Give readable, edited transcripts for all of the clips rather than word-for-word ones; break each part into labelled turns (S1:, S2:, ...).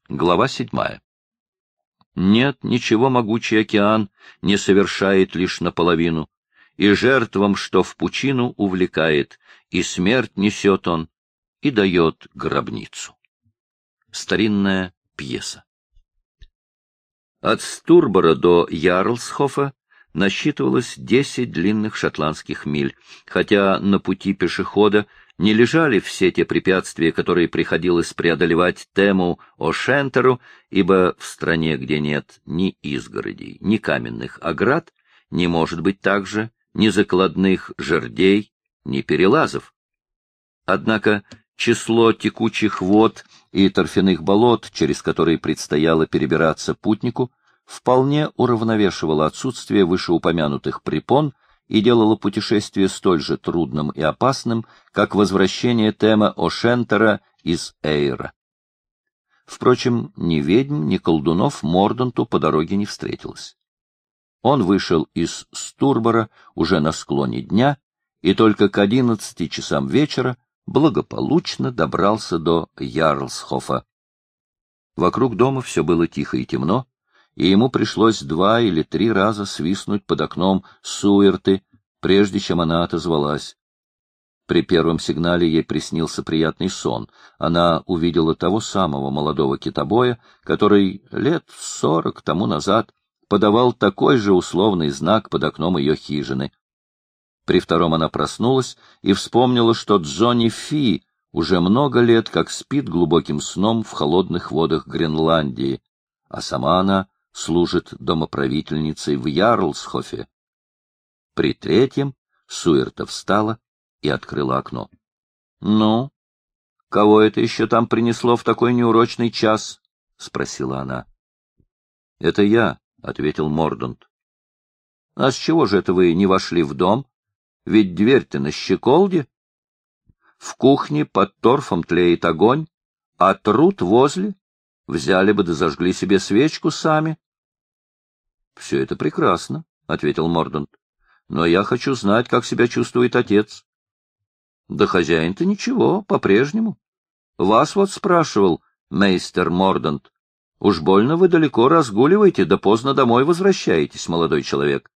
S1: Глава 7. Нет, ничего могучий океан не совершает лишь наполовину, и жертвам, что в пучину увлекает, и смерть несет он, и дает гробницу. Старинная пьеса. От Стурбора до Ярлсхофа насчитывалось 10 длинных шотландских миль, хотя на пути пешехода не лежали все те препятствия, которые приходилось преодолевать Тему О'Шентеру, ибо в стране, где нет ни изгородей, ни каменных оград, не может быть также ни закладных жердей, ни перелазов. Однако число текучих вод и торфяных болот, через которые предстояло перебираться путнику, вполне уравновешивало отсутствие вышеупомянутых препон и делало путешествие столь же трудным и опасным, как возвращение Тема О'Шентера из Эйра. Впрочем, ни ведьм, ни колдунов Морданту по дороге не встретилось. Он вышел из Стурбора уже на склоне дня и только к 11 часам вечера благополучно добрался до Ярлсхофа. Вокруг дома все было тихо и темно, и ему пришлось 2 или 3 раза свистнуть под окном Суэрты, прежде чем она отозвалась. При первом сигнале ей приснился приятный сон. Она увидела того самого молодого китобоя, который лет 40 тому назад подавал такой же условный знак под окном ее хижины. При втором она проснулась и вспомнила, что Джонни Фи уже много лет как спит глубоким сном в холодных водах Гренландии, а сама она служит домоправительницей в Ярлсхофе. При третьем Суэрта встала и открыла окно. — Ну, кого это еще там принесло в такой неурочный час? — спросила она. — Это я, — ответил Мордант. — А с чего же это вы не вошли в дом? Ведь дверь-то на щеколде. В кухне под торфом тлеет огонь, а труд возле. Взяли бы да зажгли себе свечку сами. — Все это прекрасно, — ответил Мордант. — Но я хочу знать, как себя чувствует отец. — Да хозяин-то ничего, по-прежнему. Вас вот спрашивал мейстер Мордант. Уж больно вы далеко разгуливаете, да поздно домой возвращаетесь, молодой человек.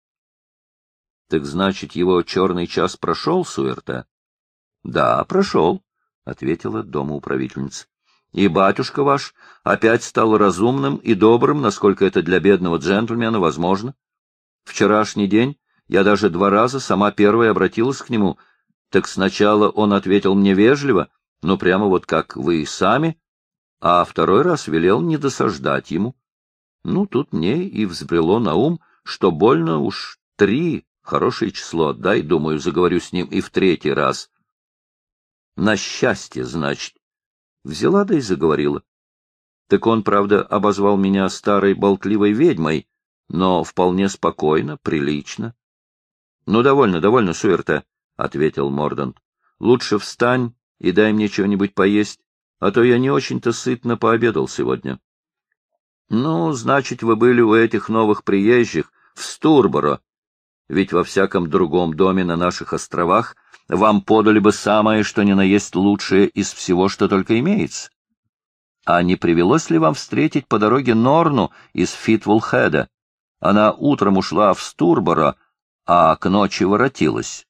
S1: — Так значит, его черный час прошел, Суэрта? — Да, прошел, — ответила домоуправительница. — И батюшка ваш опять стал разумным и добрым, насколько это для бедного джентльмена возможно. Вчерашний день я даже 2 раза сама первая обратилась к нему, так сначала он ответил мне вежливо, ну прямо вот как вы и сами, а 2-й раз велел не досаждать ему. Ну, тут мне и взбрело на ум, что больно уж 3 хорошее число, дай, думаю, заговорю с ним и в 3-й раз. На счастье, значит. Взяла да и заговорила. Так он, правда, обозвал меня старой болтливой ведьмой, но вполне спокойно, прилично. — Ну, довольно, довольно, Суэрта, — ответил Мордант. — Лучше встань и дай мне чего-нибудь поесть, а то я не очень-то сытно пообедал сегодня. — Ну, значит, вы были у этих новых приезжих в Стурборо, ведь во всяком другом доме на наших островах вам подали бы самое, что ни на есть лучшее из всего, что только имеется. А не привелось ли вам встретить по дороге Норну из Фитвулхеда? Она утром ушла в Стурборо, а к ночи воротилась.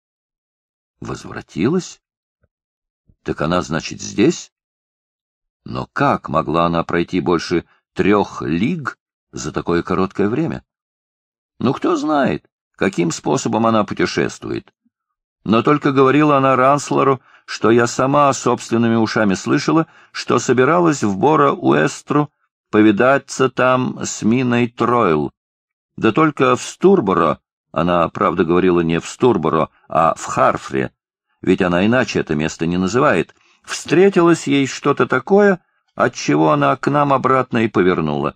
S1: Возвратилась? Так она, значит, здесь? Но как могла она пройти больше 3 лиг за такое короткое время? Ну, кто знает, каким способом она путешествует. Но только говорила она Ранслору, что я сама собственными ушами слышала, что собиралась в Бора-Уэстру повидаться там с Миной Тройл. Да только в Стурборо, она, правда, говорила не в Стурборо, а в Харфре, ведь она иначе это место не называет, встретилось ей что-то такое, отчего она к нам обратно и повернула.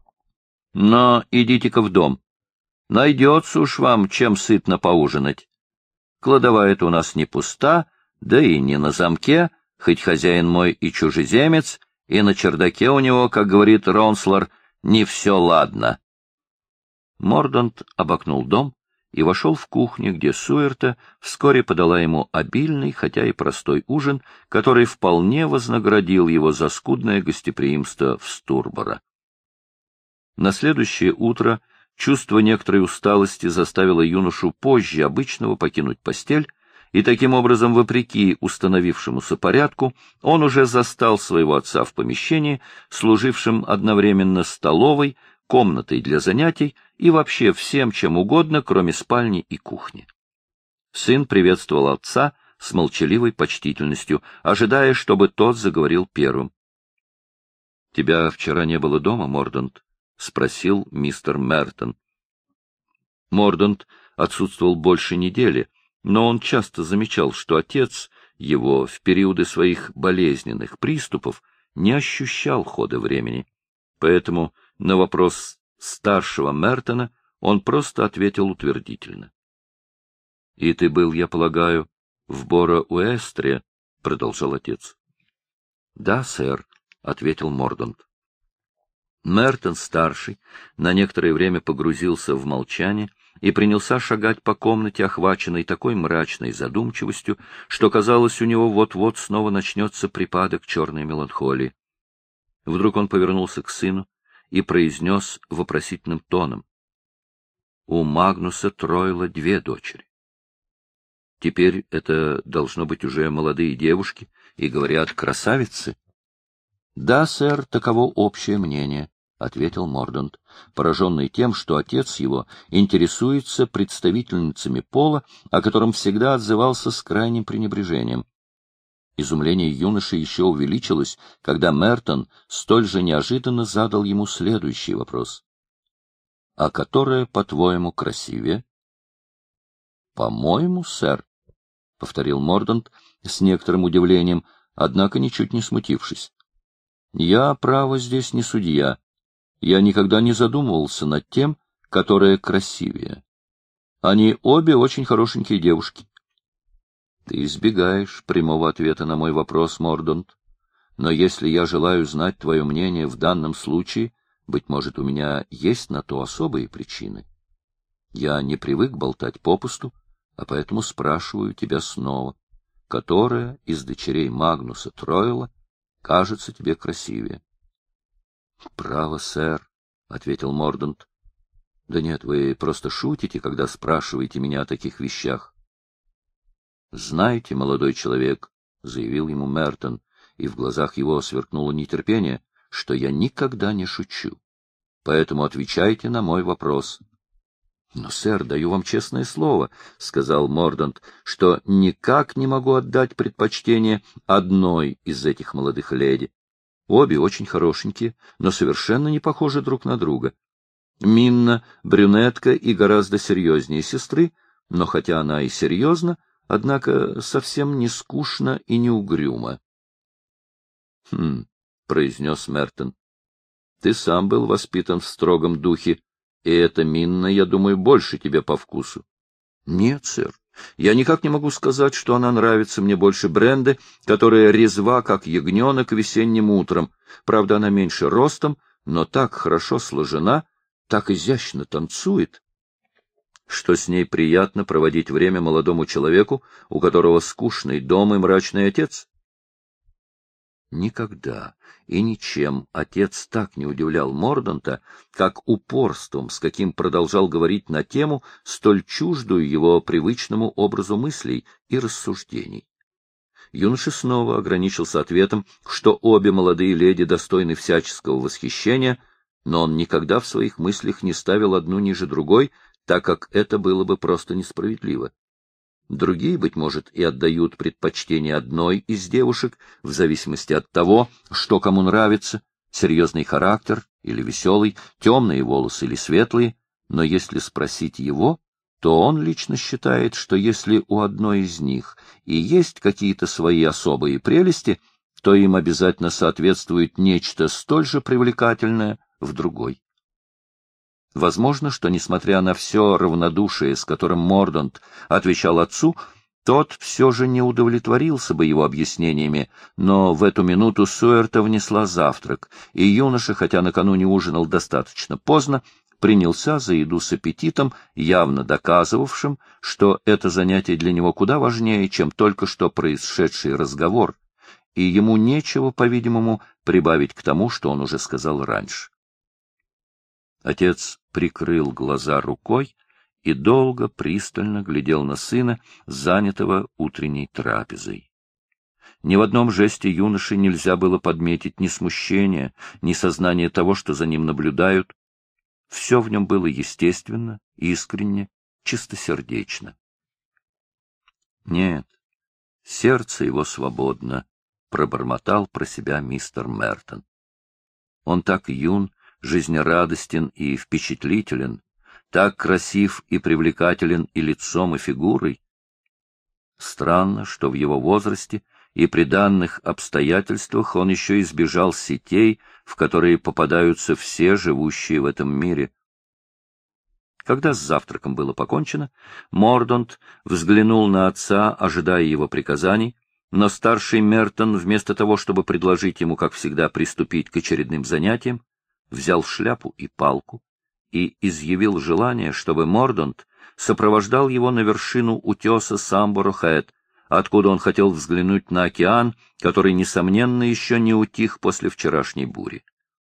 S1: Но идите-ка в дом. Найдется уж вам, чем сытно поужинать. Кладовая-то у нас не пуста, да и не на замке, хоть хозяин мой и чужеземец, и на чердаке у него, как говорит Ронслор, не все ладно. Мордант обогнул дом и вошел в кухню, где Суэрта вскоре подала ему обильный, хотя и простой ужин, который вполне вознаградил его за скудное гостеприимство в Стурборо. На следующее утро чувство некоторой усталости заставило юношу позже обычного покинуть постель, и таким образом, вопреки установившемуся порядку, он уже застал своего отца в помещении, служившем одновременно столовой, комнатой для занятий и вообще всем чем угодно, кроме спальни и кухни. Сын приветствовал отца с молчаливой почтительностью, ожидая, чтобы тот заговорил первым. — Тебя вчера не было дома, Мордант? — спросил мистер Мертон. Мордант отсутствовал больше недели, но он часто замечал, что отец его в периоды своих болезненных приступов не ощущал хода времени. Поэтому на вопрос старшего Мертона он просто ответил утвердительно. — И ты был, я полагаю, в Боро-Уэстре? — продолжал отец. — Да, сэр, — ответил Мордант. Мертон-старший на некоторое время погрузился в молчание и принялся шагать по комнате, охваченной такой мрачной задумчивостью, что, казалось, у него вот-вот снова начнется припадок черной меланхолии. Вдруг он повернулся к сыну и произнес вопросительным тоном: — У Магнуса Тройла 2 дочери. Теперь это должно быть уже молодые девушки, и, говорят, красавицы. — Да, сэр, таково общее мнение, — ответил Мордант, пораженный тем, что отец его интересуется представительницами пола, о котором всегда отзывался с крайним пренебрежением. Изумление юноши еще увеличилось, когда Мертон столь же неожиданно задал ему следующий вопрос. — А которая, по-твоему, красивее? — По-моему, сэр, — повторил Мордант с некоторым удивлением, однако ничуть не смутившись. — Я, право, здесь не судья. Я никогда не задумывался над тем, которая красивее. Они обе очень хорошенькие девушки. Ты избегаешь прямого ответа на мой вопрос, Мордант. Но если я желаю знать твое мнение в данном случае, быть может, у меня есть на то особые причины. Я не привык болтать попусту, а поэтому спрашиваю тебя снова, которая из дочерей Магнуса Тройла кажется тебе красивее? — Право, сэр, — ответил Мордант. — Да нет, вы просто шутите, когда спрашиваете меня о таких вещах. — Знаете, молодой человек, — заявил ему Мертон, и в глазах его сверкнуло нетерпение, — что я никогда не шучу. Поэтому отвечайте на мой вопрос. — Но, сэр, даю вам честное слово, — сказал Мордант, — что никак не могу отдать предпочтение одной из этих молодых леди. Обе очень хорошенькие, но совершенно не похожи друг на друга. Минна — брюнетка и гораздо серьезнее сестры, но хотя она и серьезна, однако совсем не скучно и не угрюмо. — произнес Мертон. — Ты сам был воспитан в строгом духе, и эта Минна, я думаю, больше тебе по вкусу. — Нет, сэр, я никак не могу сказать, что она нравится мне больше Бренды, которая резва, как ягненок весенним утром. Правда, она меньше ростом, но так хорошо сложена, так изящно танцует, что с ней приятно проводить время молодому человеку, у которого скучный дом и мрачный отец. Никогда и ничем отец так не удивлял Морданта, как упорством, с каким продолжал говорить на тему, столь чуждую его привычному образу мыслей и рассуждений. Юноша снова ограничился ответом, что обе молодые леди достойны всяческого восхищения, но он никогда в своих мыслях не ставил одну ниже другой, так как это было бы просто несправедливо. Другие, быть может, и отдают предпочтение одной из девушек, в зависимости от того, что кому нравится, серьезный характер или веселый, темные волосы или светлые, но если спросить его, то он лично считает, что если у одной из них и есть какие-то свои особые прелести, то им обязательно соответствует нечто столь же привлекательное в другой. Возможно, что, несмотря на все равнодушие, с которым Мордант отвечал отцу, тот все же не удовлетворился бы его объяснениями, но в эту минуту Суэрта внесла завтрак, и юноша, хотя накануне ужинал достаточно поздно, принялся за еду с аппетитом, явно доказывавшим, что это занятие для него куда важнее, чем только что происшедший разговор, и ему нечего, по-видимому, прибавить к тому, что он уже сказал раньше. Отец прикрыл глаза рукой и долго, пристально глядел на сына, занятого утренней трапезой. Ни в одном жесте юноши нельзя было подметить ни смущения, ни сознания того, что за ним наблюдают. Все в нем было естественно, искренне, чистосердечно. Нет, сердце его свободно, — пробормотал про себя мистер Мертон. Он так юн, жизнерадостен и впечатлителен, так красив и привлекателен и лицом, и фигурой. Странно, что в его возрасте и при данных обстоятельствах он еще избежал сетей, в которые попадаются все живущие в этом мире. Когда с завтраком было покончено, Мордонт взглянул на отца, ожидая его приказаний, но старший Мертон, вместо того, чтобы предложить ему, как всегда, приступить к очередным занятиям, взял шляпу и палку и изъявил желание, чтобы Мордонт сопровождал его на вершину утеса Самборо-Хэт, откуда он хотел взглянуть на океан, который, несомненно, еще не утих после вчерашней бури.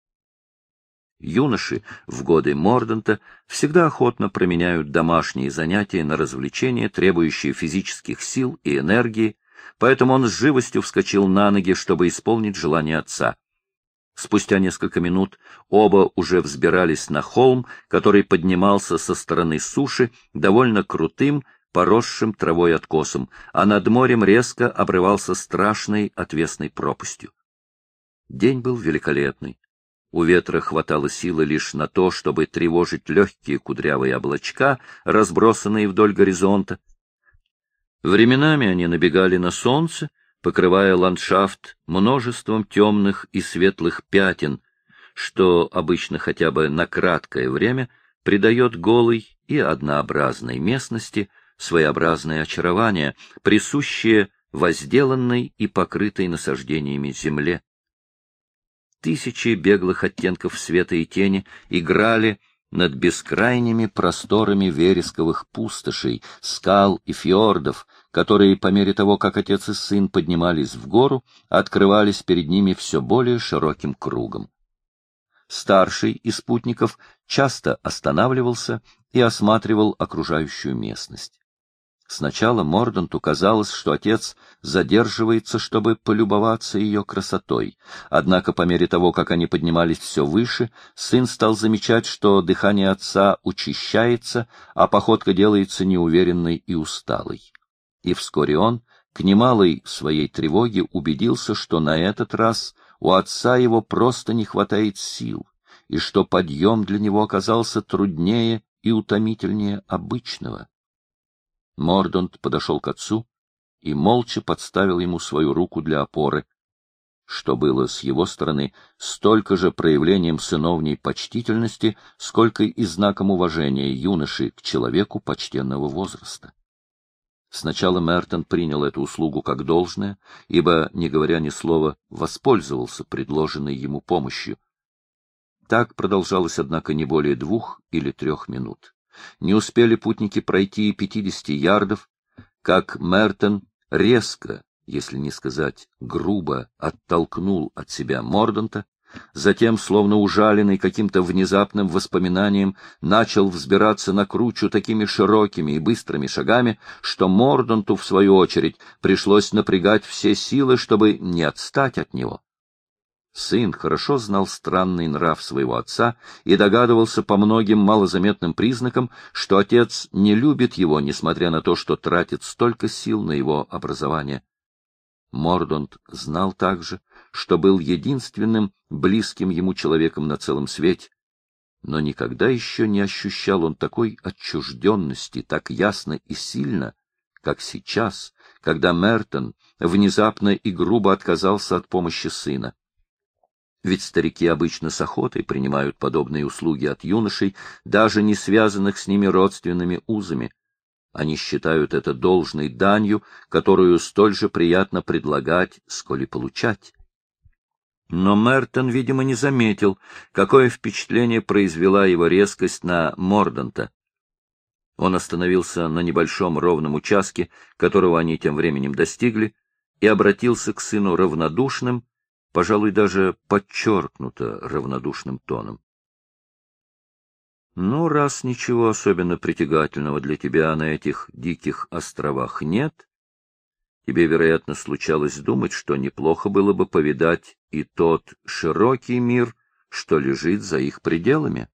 S1: Юноши в годы Мордонта всегда охотно променяют домашние занятия на развлечения, требующие физических сил и энергии, поэтому он с живостью вскочил на ноги, чтобы исполнить желание отца. Спустя несколько минут оба уже взбирались на холм, который поднимался со стороны суши, довольно крутым, поросшим травой откосом, а над морем резко обрывался страшной отвесной пропастью. День был великолепный. У ветра хватало силы лишь на то, чтобы тревожить легкие кудрявые облачка, разбросанные вдоль горизонта. Временами они набегали на солнце, покрывая ландшафт множеством темных и светлых пятен, что обычно хотя бы на краткое время придает голой и однообразной местности своеобразное очарование, присущее возделанной и покрытой насаждениями земле. Тысячи беглых оттенков света и тени играли над бескрайними просторами вересковых пустошей, скал и фьордов, которые, по мере того, как отец и сын поднимались в гору, открывались перед ними все более широким кругом. Старший из спутников часто останавливался и осматривал окружающую местность. Сначала Мордонту казалось, что отец задерживается, чтобы полюбоваться ее красотой. Однако по мере того, как они поднимались все выше, сын стал замечать, что дыхание отца учащается, а походка делается неуверенной и усталой. И вскоре он, к немалой своей тревоге, убедился, что на этот раз у отца его просто не хватает сил, и что подъем для него оказался труднее и утомительнее обычного. Мордонт подошел к отцу и молча подставил ему свою руку для опоры, что было с его стороны столько же проявлением сыновней почтительности, сколько и знаком уважения юноши к человеку почтенного возраста. Сначала Мертон принял эту услугу как должное, ибо, не говоря ни слова, воспользовался предложенной ему помощью. Так продолжалось, однако, не более 2 или 3 минут. Не успели путники пройти 50 ярдов, как Мертон резко, если не сказать грубо, оттолкнул от себя Мордонта, затем, словно ужаленный каким-то внезапным воспоминанием, начал взбираться на кручу такими широкими и быстрыми шагами, что Мордонту, в свою очередь, пришлось напрягать все силы, чтобы не отстать от него. Сын хорошо знал странный нрав своего отца и догадывался по многим малозаметным признакам, что отец не любит его, несмотря на то, что тратит столько сил на его образование. Мордонт знал также, что был единственным близким ему человеком на целом свете, но никогда еще не ощущал он такой отчужденности так ясно и сильно, как сейчас, когда Мертон внезапно и грубо отказался от помощи сына. Ведь старики обычно с охотой принимают подобные услуги от юношей, даже не связанных с ними родственными узами. Они считают это должной данью, которую столь же приятно предлагать, сколь и получать. Но Мертон, видимо, не заметил, какое впечатление произвела его резкость на Морданта. Он остановился на небольшом ровном участке, которого они тем временем достигли, и обратился к сыну равнодушным, пожалуй, даже подчеркнуто равнодушным тоном. — Ну, раз ничего особенно притягательного для тебя на этих диких островах нет, тебе, вероятно, случалось думать, что неплохо было бы повидать и тот широкий мир, что лежит за их пределами.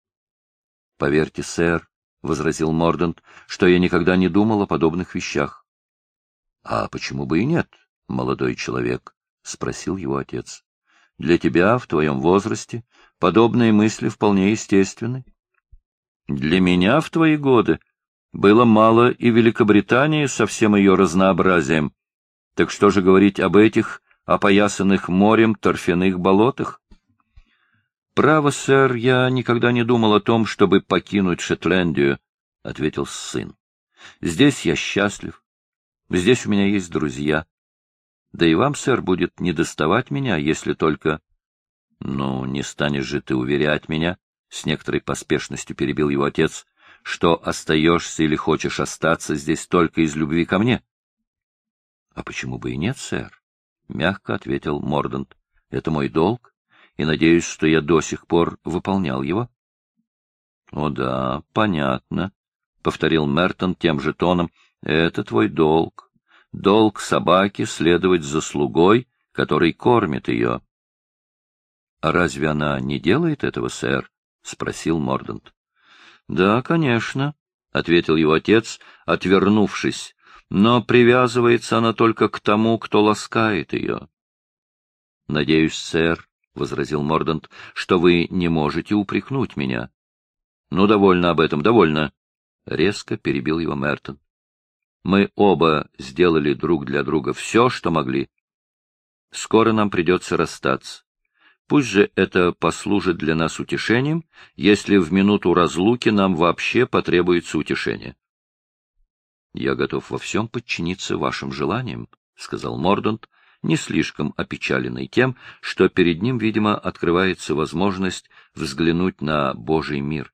S1: — Поверьте, сэр, — возразил Мордант, — что я никогда не думал о подобных вещах. — А почему бы и нет, молодой человек? — спросил его отец. — Для тебя, в твоем возрасте, подобные мысли вполне естественны. Для меня в твои годы было мало и Великобритании со всем ее разнообразием. Так что же говорить об этих опоясанных морем торфяных болотах? — Право, сэр, я никогда не думал о том, чтобы покинуть Шотландию, — ответил сын. — Здесь я счастлив. Здесь у меня есть друзья. Да и вам, сэр, будет недоставать меня, если только... — Ну, не станешь же ты уверять меня, — с некоторой поспешностью перебил его отец, — что остаешься или хочешь остаться здесь только из любви ко мне. — А почему бы и нет, сэр? — мягко ответил Мордант. — Это мой долг, и надеюсь, что я до сих пор выполнял его. — О да, понятно, — повторил Мертон тем же тоном. — Это твой долг. Долг собаки следовать за слугой, который кормит ее. — А разве она не делает этого, сэр? — спросил Мордант. — Да, конечно, — ответил его отец, отвернувшись, — но привязывается она только к тому, кто ласкает ее. — Надеюсь, сэр, — возразил Мордант, — что вы не можете упрекнуть меня. — Ну, довольно об этом, довольно, — резко перебил его Мертон. — Мы оба сделали друг для друга все, что могли. Скоро нам придется расстаться. Пусть же это послужит для нас утешением, если в минуту разлуки нам вообще потребуется утешение. — Я готов во всем подчиниться вашим желаниям, — сказал Мордант, не слишком опечаленный тем, что перед ним, видимо, открывается возможность взглянуть на Божий мир.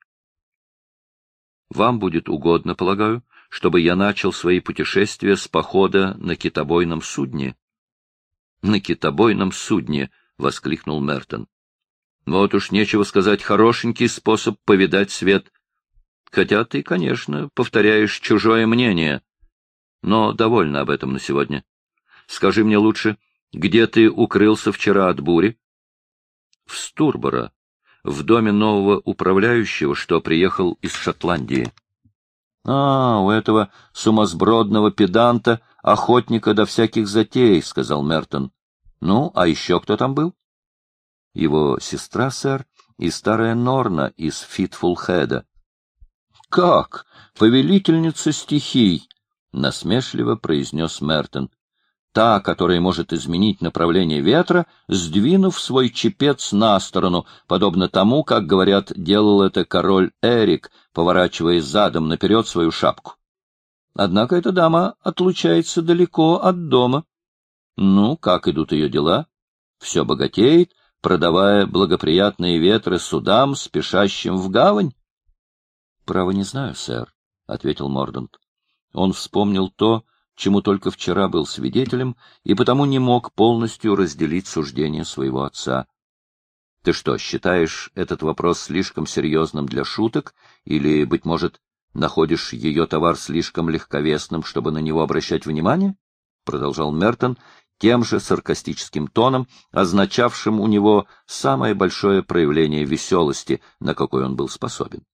S1: — Вам будет угодно, полагаю, чтобы я начал свои путешествия с похода на китобойном судне? — На китобойном судне! — воскликнул Мертон. — Вот уж нечего сказать, хорошенький способ повидать свет. Хотя ты, конечно, повторяешь чужое мнение. Но довольно об этом на сегодня. Скажи мне лучше, где ты укрылся вчера от бури? — В Стурборо, в доме нового управляющего, что приехал из Шотландии. — А, у этого сумасбродного педанта, охотника до всяких затей, — сказал Мертон. — Ну, а еще кто там был? — Его сестра, сэр, и старая Норна из Фитфулхеда. — Как? Повелительница стихий! — насмешливо произнес Мертон. — Та, которая может изменить направление ветра, сдвинув свой чепец на сторону, подобно тому, как, говорят, делал это король Эрик, поворачивая задом наперед свою шапку. Однако эта дама отлучается далеко от дома. Ну, как идут ее дела? Все богатеет, продавая благоприятные ветры судам, спешащим в гавань? — Право не знаю, сэр, — ответил Мордант. Он вспомнил то, чему только вчера был свидетелем, и потому не мог полностью разделить суждение своего отца. — Ты что, считаешь этот вопрос слишком серьезным для шуток, или, быть может, находишь ее товар слишком легковесным, чтобы на него обращать внимание? — продолжал Мертон тем же саркастическим тоном, означавшим у него самое большое проявление веселости, на какой он был способен.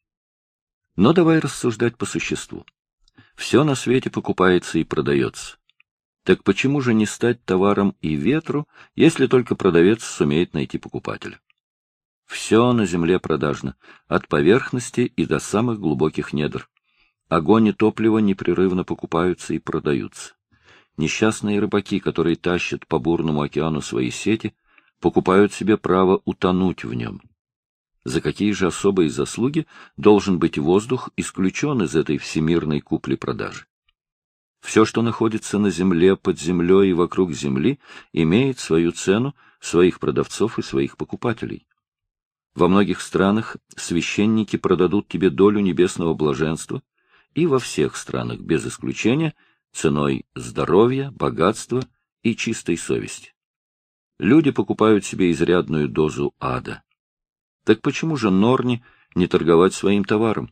S1: Но давай рассуждать по существу. Все на свете покупается и продается. Так почему же не стать товаром и ветру, если только продавец сумеет найти покупателя? Все на земле продажно, от поверхности и до самых глубоких недр. Огонь и топливо непрерывно покупаются и продаются. Несчастные рыбаки, которые тащат по бурному океану свои сети, покупают себе право утонуть в нем. За какие же особые заслуги должен быть воздух исключен из этой всемирной купли-продажи? Все, что находится на земле, под землей и вокруг земли, имеет свою цену, своих продавцов и своих покупателей. Во многих странах священники продадут тебе долю небесного блаженства, и во всех странах, без исключения, ценой здоровья, богатства и чистой совести. Люди покупают себе изрядную дозу ада. Так почему же Норни не торговать своим товаром?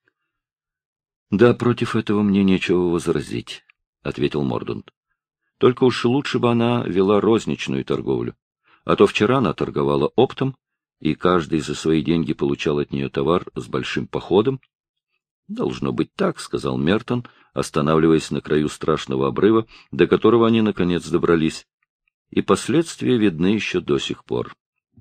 S1: — Да, против этого мне нечего возразить, — ответил Мордаунд. — Только уж лучше бы она вела розничную торговлю, а то вчера она торговала оптом, и каждый за свои деньги получал от нее товар с большим походом. — Должно быть так, — сказал Мертон, останавливаясь на краю страшного обрыва, до которого они, наконец, добрались, и последствия видны еще до сих пор.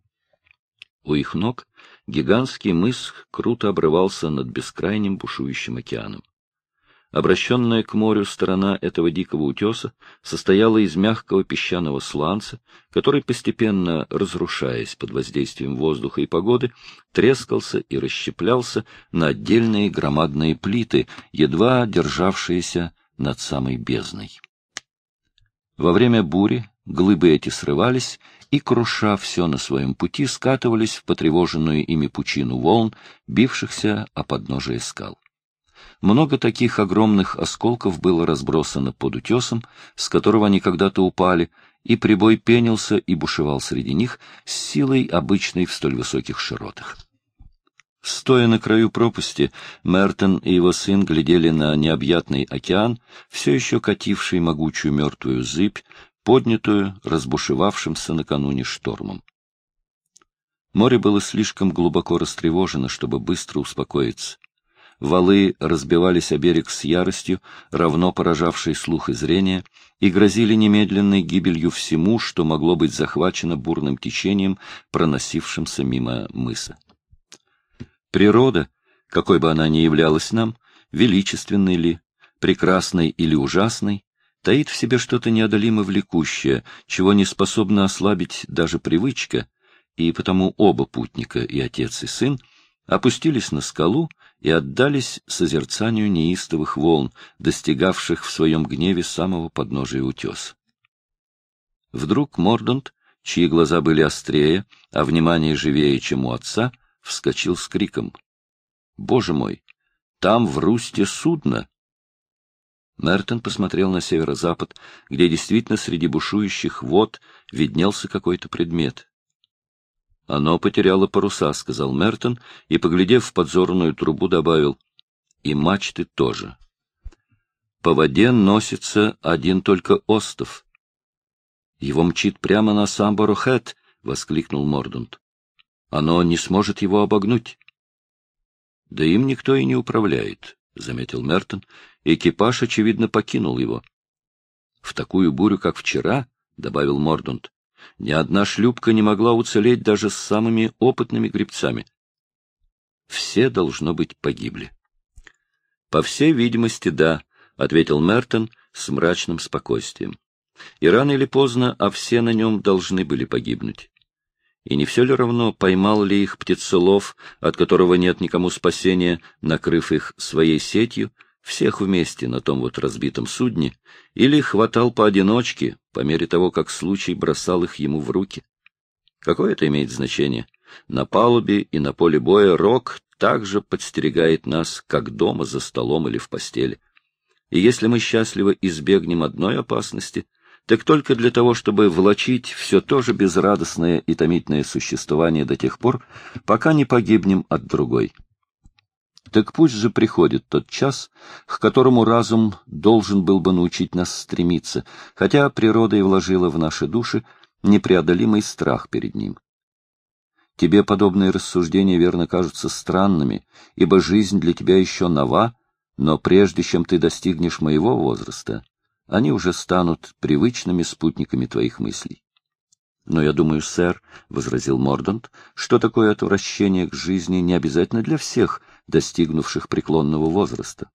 S1: У их ног гигантский мыс круто обрывался над бескрайним бушующим океаном. Обращенная к морю сторона этого дикого утеса состояла из мягкого песчаного сланца, который, постепенно разрушаясь под воздействием воздуха и погоды, трескался и расщеплялся на отдельные громадные плиты, едва державшиеся над самой бездной. Во время бури глыбы эти срывались и, круша все на своем пути, скатывались в потревоженную ими пучину волн, бившихся о подножие скал. Много таких огромных осколков было разбросано под утесом, с которого они когда-то упали, и прибой пенился и бушевал среди них с силой, обычной в столь высоких широтах. Стоя на краю пропасти, Мертон и его сын глядели на необъятный океан, все еще кативший могучую мертвую зыбь, поднятую разбушевавшимся накануне штормом. Море было слишком глубоко растревожено, чтобы быстро успокоиться. Валы разбивались о берег с яростью, равно поражавшей слух и зрение, и грозили немедленной гибелью всему, что могло быть захвачено бурным течением, проносившимся мимо мыса. Природа, какой бы она ни являлась нам, величественной ли, прекрасной или ужасной, таит в себе что-то неодолимо влекущее, чего не способна ослабить даже привычка, и потому оба путника, и отец, и сын, опустились на скалу и отдались созерцанию неистовых волн, достигавших в своем гневе самого подножия утеса. Вдруг Мордаунд, чьи глаза были острее, а внимание живее, чем у отца, вскочил с криком: «Боже мой! Там в русте судно!» Мертон посмотрел на северо-запад, где действительно среди бушующих вод виднелся какой-то предмет. — Оно потеряло паруса, — сказал Мертон, и, поглядев в подзорную трубу, добавил: — и мачты тоже. По воде носится один только остов. — Его мчит прямо на Самборо-Хэт, — воскликнул Мордаунд. — Оно не сможет его обогнуть. — Да им никто и не управляет, — заметил Мертон. Экипаж, очевидно, покинул его. — В такую бурю, как вчера, — добавил Мордаунд, — ни одна шлюпка не могла уцелеть даже с самыми опытными гребцами. Все, должно быть, погибли. — По всей видимости, да, — ответил Мертон с мрачным спокойствием. И рано или поздно, а все на нем должны были погибнуть. И не все ли равно, поймал ли их птицелов, от которого нет никому спасения, накрыв их своей сетью, всех вместе на том вот разбитом судне, или хватал поодиночке, по мере того, как случай бросал их ему в руки? Какое это имеет значение? На палубе и на поле боя Рок также подстерегает нас, как дома, за столом или в постели. И если мы счастливо избегнем одной опасности, так только для того, чтобы влачить все то же безрадостное и томительное существование до тех пор, пока не погибнем от другой. Так пусть же приходит тот час, к которому разум должен был бы научить нас стремиться, хотя природа и вложила в наши души непреодолимый страх перед ним. Тебе подобные рассуждения верно кажутся странными, ибо жизнь для тебя еще нова, но прежде чем ты достигнешь моего возраста, они уже станут привычными спутниками твоих мыслей. — Но я думаю, сэр, — возразил Мордаунд, — что такое отвращение к жизни не обязательно для всех, достигнувших преклонного возраста.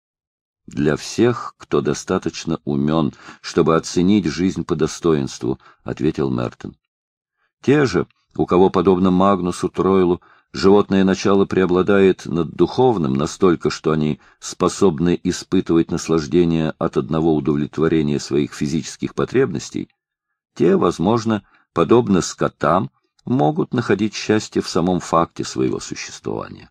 S1: — Для всех, кто достаточно умен, чтобы оценить жизнь по достоинству, — ответил Мертон. — Те же, у кого, подобно Магнусу Тройлу, животное начало преобладает над духовным настолько, что они способны испытывать наслаждение от одного удовлетворения своих физических потребностей, те, возможно, подобно скотам, могут находить счастье в самом факте своего существования.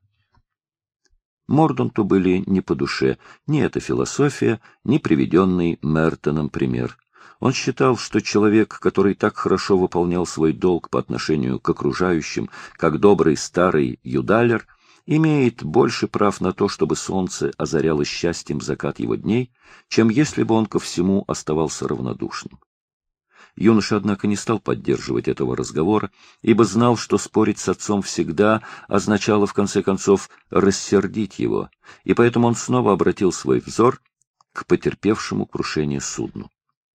S1: Морданту были не по душе ни эта философия, ни приведенный Мертоном пример. Он считал, что человек, который так хорошо выполнял свой долг по отношению к окружающим, как добрый старый юдалер, имеет больше прав на то, чтобы солнце озаряло счастьем закат его дней, чем если бы он ко всему оставался равнодушным. Юноша, однако, не стал поддерживать этого разговора, ибо знал, что спорить с отцом всегда означало, в конце концов, рассердить его, и поэтому он снова обратил свой взор к потерпевшему крушение судну.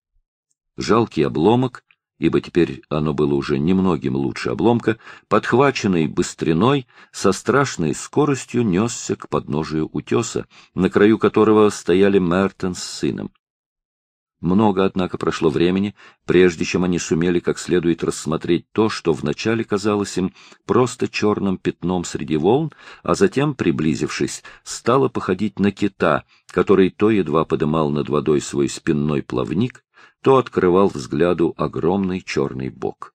S1: Жалкий обломок, ибо теперь оно было уже немногим лучше обломка, подхваченный быстриной, со страшной скоростью несся к подножию утеса, на краю которого стояли Мертон с сыном. Много, однако, прошло времени, прежде чем они сумели как следует рассмотреть то, что вначале казалось им просто черным пятном среди волн, а затем, приблизившись, стало походить на кита, который то едва подымал над водой свой спинной плавник, то открывал взгляду огромный черный бок.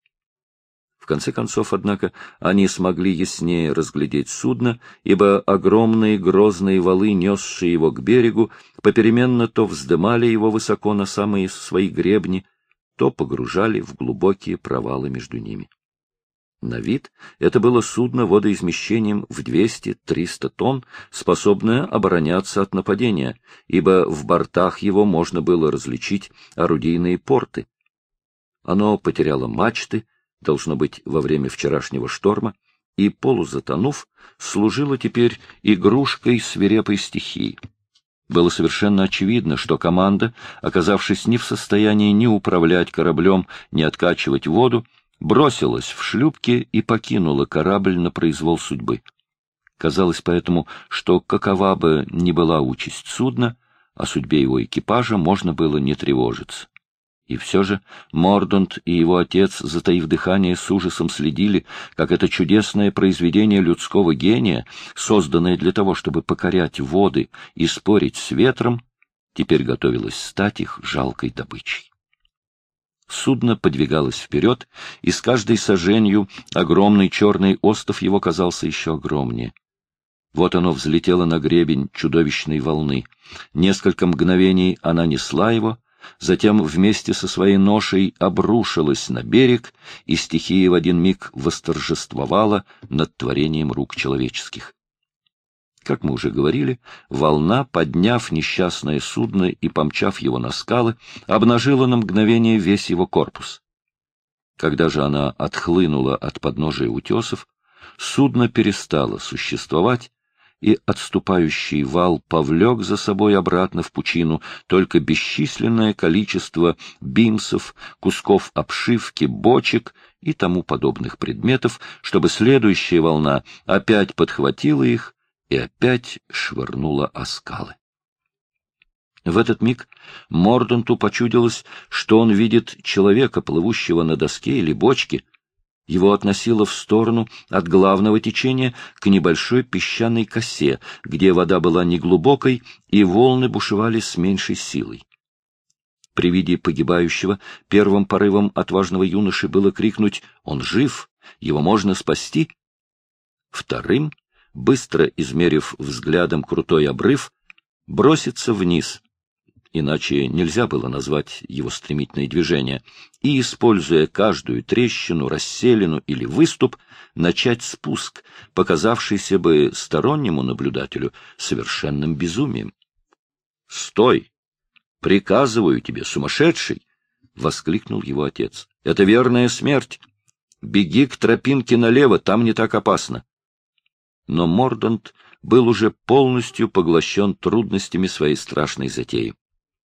S1: В конце концов, однако, они смогли яснее разглядеть судно, ибо огромные грозные валы, несшие его к берегу, попеременно то вздымали его высоко на самые свои гребни, то погружали в глубокие провалы между ними. На вид это было судно водоизмещением в 200-300 тонн, способное обороняться от нападения, ибо в бортах его можно было различить орудийные порты. Оно потеряло мачты, должно быть, во время вчерашнего шторма, и, полузатонув, служило теперь игрушкой свирепой стихии. Было совершенно очевидно, что команда, оказавшись не в состоянии ни управлять кораблем, ни откачивать воду, бросилась в шлюпки и покинула корабль на произвол судьбы. Казалось поэтому, что какова бы ни была участь судна, о судьбе его экипажа можно было не тревожиться. И все же Мордант и его отец, затаив дыхание, с ужасом следили, как это чудесное произведение людского гения, созданное для того, чтобы покорять воды и спорить с ветром, теперь готовилось стать их жалкой добычей. Судно подвигалось вперед, и с каждой саженью огромный черный остов его казался еще огромнее. Вот оно взлетело на гребень чудовищной волны. Несколько мгновений она несла его, затем вместе со своей ношей обрушилась на берег, и стихия в один миг восторжествовала над творением рук человеческих. Как мы уже говорили, волна, подняв несчастное судно и помчав его на скалы, обнажила на мгновение весь его корпус. Когда же она отхлынула от подножия утесов, судно перестало существовать, и отступающий вал повлек за собой обратно в пучину только бесчисленное количество бимсов, кусков обшивки, бочек и тому подобных предметов, чтобы следующая волна опять подхватила их и опять швырнула о скалы. В этот миг Морданту почудилось, что он видит человека, плывущего на доске или бочке. Его относило в сторону от главного течения к небольшой песчаной косе, где вода была неглубокой и волны бушевали с меньшей силой. При виде погибающего первым порывом отважного юноши было крикнуть «Он жив! Его можно спасти!» Вторым, быстро измерив взглядом крутой обрыв, броситься вниз, иначе нельзя было назвать его стремительное движение, и, используя каждую трещину, расселину или выступ, начать спуск, показавшийся бы стороннему наблюдателю совершенным безумием. «Стой! Приказываю тебе, сумасшедший!» — воскликнул его отец. «Это верная смерть! Беги к тропинке налево, там не так опасно!» Но Мордант был уже полностью поглощен трудностями своей страшной затеи.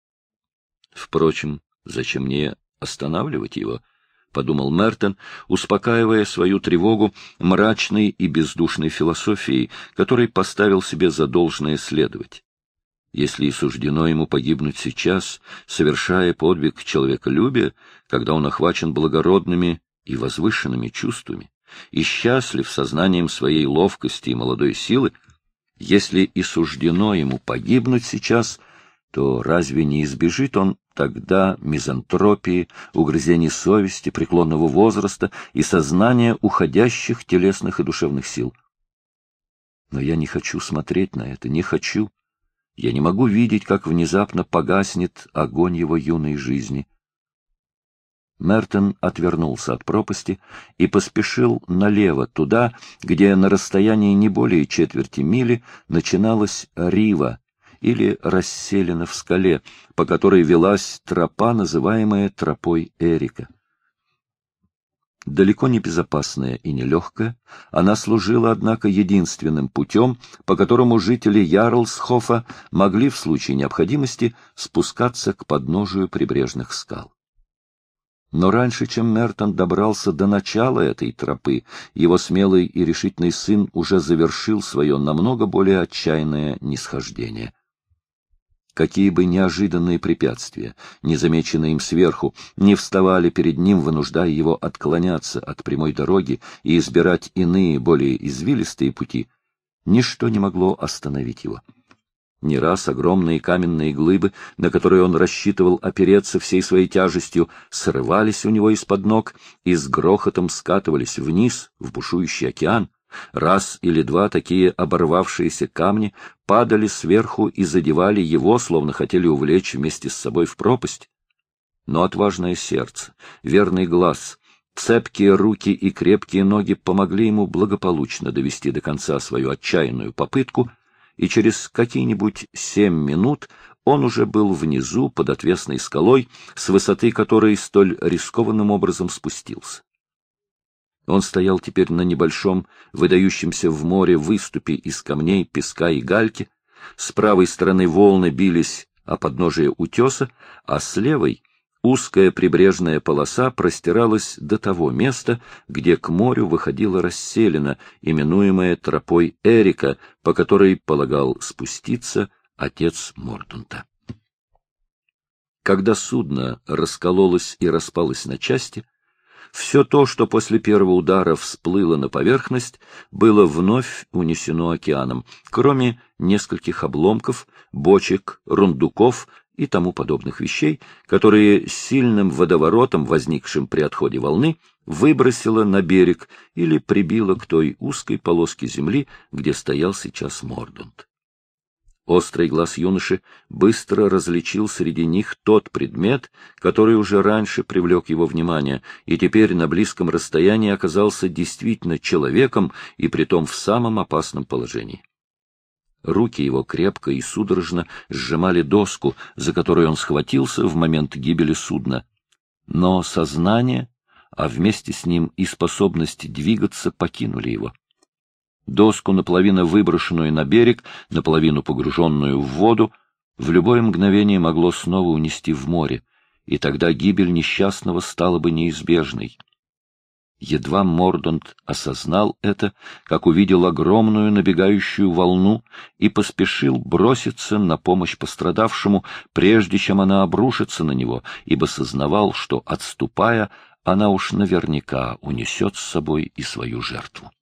S1: «Впрочем, зачем мне останавливать его?» — подумал Мертон, успокаивая свою тревогу мрачной и бездушной философией, которой поставил себе за должное следовать. Если и суждено ему погибнуть сейчас, совершая подвиг человеколюбия, когда он охвачен благородными и возвышенными чувствами, и счастлив сознанием своей ловкости и молодой силы, если и суждено ему погибнуть сейчас, то разве не избежит он тогда мизантропии, угрызений совести, преклонного возраста и сознания уходящих телесных и душевных сил. Но я не хочу смотреть на это, не хочу. Я не могу видеть, как внезапно погаснет огонь его юной жизни. Мертон отвернулся от пропасти и поспешил налево, туда, где на расстоянии не более четверти мили начиналась Рива, или расселена в скале, по которой велась тропа, называемая тропой Эрика. Далеко не безопасная и нелегкая, она служила, однако, единственным путем, по которому жители Ярлсхофа могли в случае необходимости спускаться к подножию прибрежных скал. Но раньше, чем Мертон добрался до начала этой тропы, его смелый и решительный сын уже завершил свое намного более отчаянное нисхождение. Какие бы неожиданные препятствия, незамеченные им сверху, не вставали перед ним, вынуждая его отклоняться от прямой дороги и избирать иные, более извилистые пути, ничто не могло остановить его. Не раз огромные каменные глыбы, на которые он рассчитывал опереться всей своей тяжестью, срывались у него из-под ног и с грохотом скатывались вниз, в бушующий океан. Раз или два такие оборвавшиеся камни падали сверху и задевали его, словно хотели увлечь вместе с собой в пропасть. Но отважное сердце, верный глаз, цепкие руки и крепкие ноги помогли ему благополучно довести до конца свою отчаянную попытку, и через какие-нибудь 7 минут он уже был внизу, под отвесной скалой, с высоты которой столь рискованным образом спустился. Он стоял теперь на небольшом, выдающемся в море выступе из камней, песка и гальки. С правой стороны волны бились о подножие утеса, а с левой узкая прибрежная полоса простиралась до того места, где к морю выходила расселена, именуемая тропой Эрика, по которой полагал спуститься отец Мордунта. Когда судно раскололось и распалось на части, все то, что после первого удара всплыло на поверхность, было вновь унесено океаном, кроме нескольких обломков, бочек, рундуков и тому подобных вещей, которые сильным водоворотом, возникшим при отходе волны, выбросило на берег или прибило к той узкой полоске земли, где стоял сейчас Мордунт. Острый глаз юноши быстро различил среди них тот предмет, который уже раньше привлек его внимание, и теперь на близком расстоянии оказался действительно человеком, и притом в самом опасном положении. Руки его крепко и судорожно сжимали доску, за которую он схватился в момент гибели судна. Но сознание, а вместе с ним и способность двигаться, покинули его. Доску, наполовину выброшенную на берег, наполовину погруженную в воду, в любое мгновение могло снова унести в море, и тогда гибель несчастного стала бы неизбежной. Едва Мордунт осознал это, как увидел огромную набегающую волну и поспешил броситься на помощь пострадавшему, прежде чем она обрушится на него, ибо сознавал, что, отступая, она уж наверняка унесет с собой и свою жертву.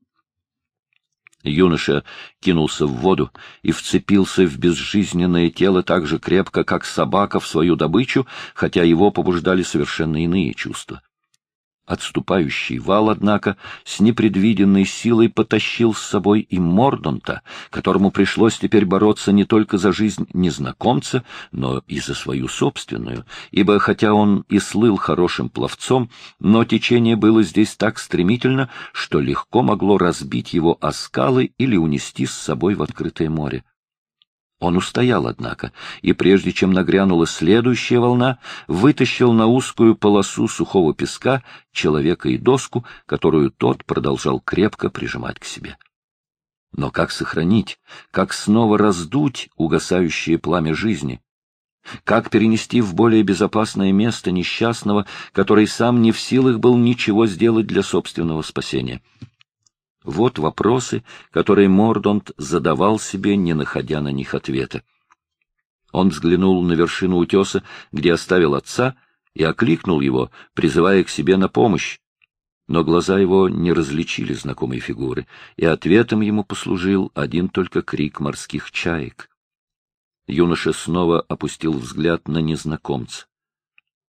S1: Юноша кинулся в воду и вцепился в безжизненное тело так же крепко, как собака в свою добычу, хотя его побуждали совершенно иные чувства. Отступающий вал, однако, с непредвиденной силой потащил с собой и Мордунта, которому пришлось теперь бороться не только за жизнь незнакомца, но и за свою собственную, ибо хотя он и слыл хорошим пловцом, но течение было здесь так стремительно, что легко могло разбить его о скалы или унести с собой в открытое море. Он устоял, однако, и прежде чем нагрянула следующая волна, вытащил на узкую полосу сухого песка человека и доску, которую тот продолжал крепко прижимать к себе. Но как сохранить, как снова раздуть угасающее пламя жизни? Как перенести в более безопасное место несчастного, который сам не в силах был ничего сделать для собственного спасения? Вот вопросы, которые Мордунт задавал себе, не находя на них ответа. Он взглянул на вершину утеса, где оставил отца, и окликнул его, призывая к себе на помощь. Но глаза его не различили знакомой фигуры, и ответом ему послужил один только крик морских чаек. Юноша снова опустил взгляд на незнакомца.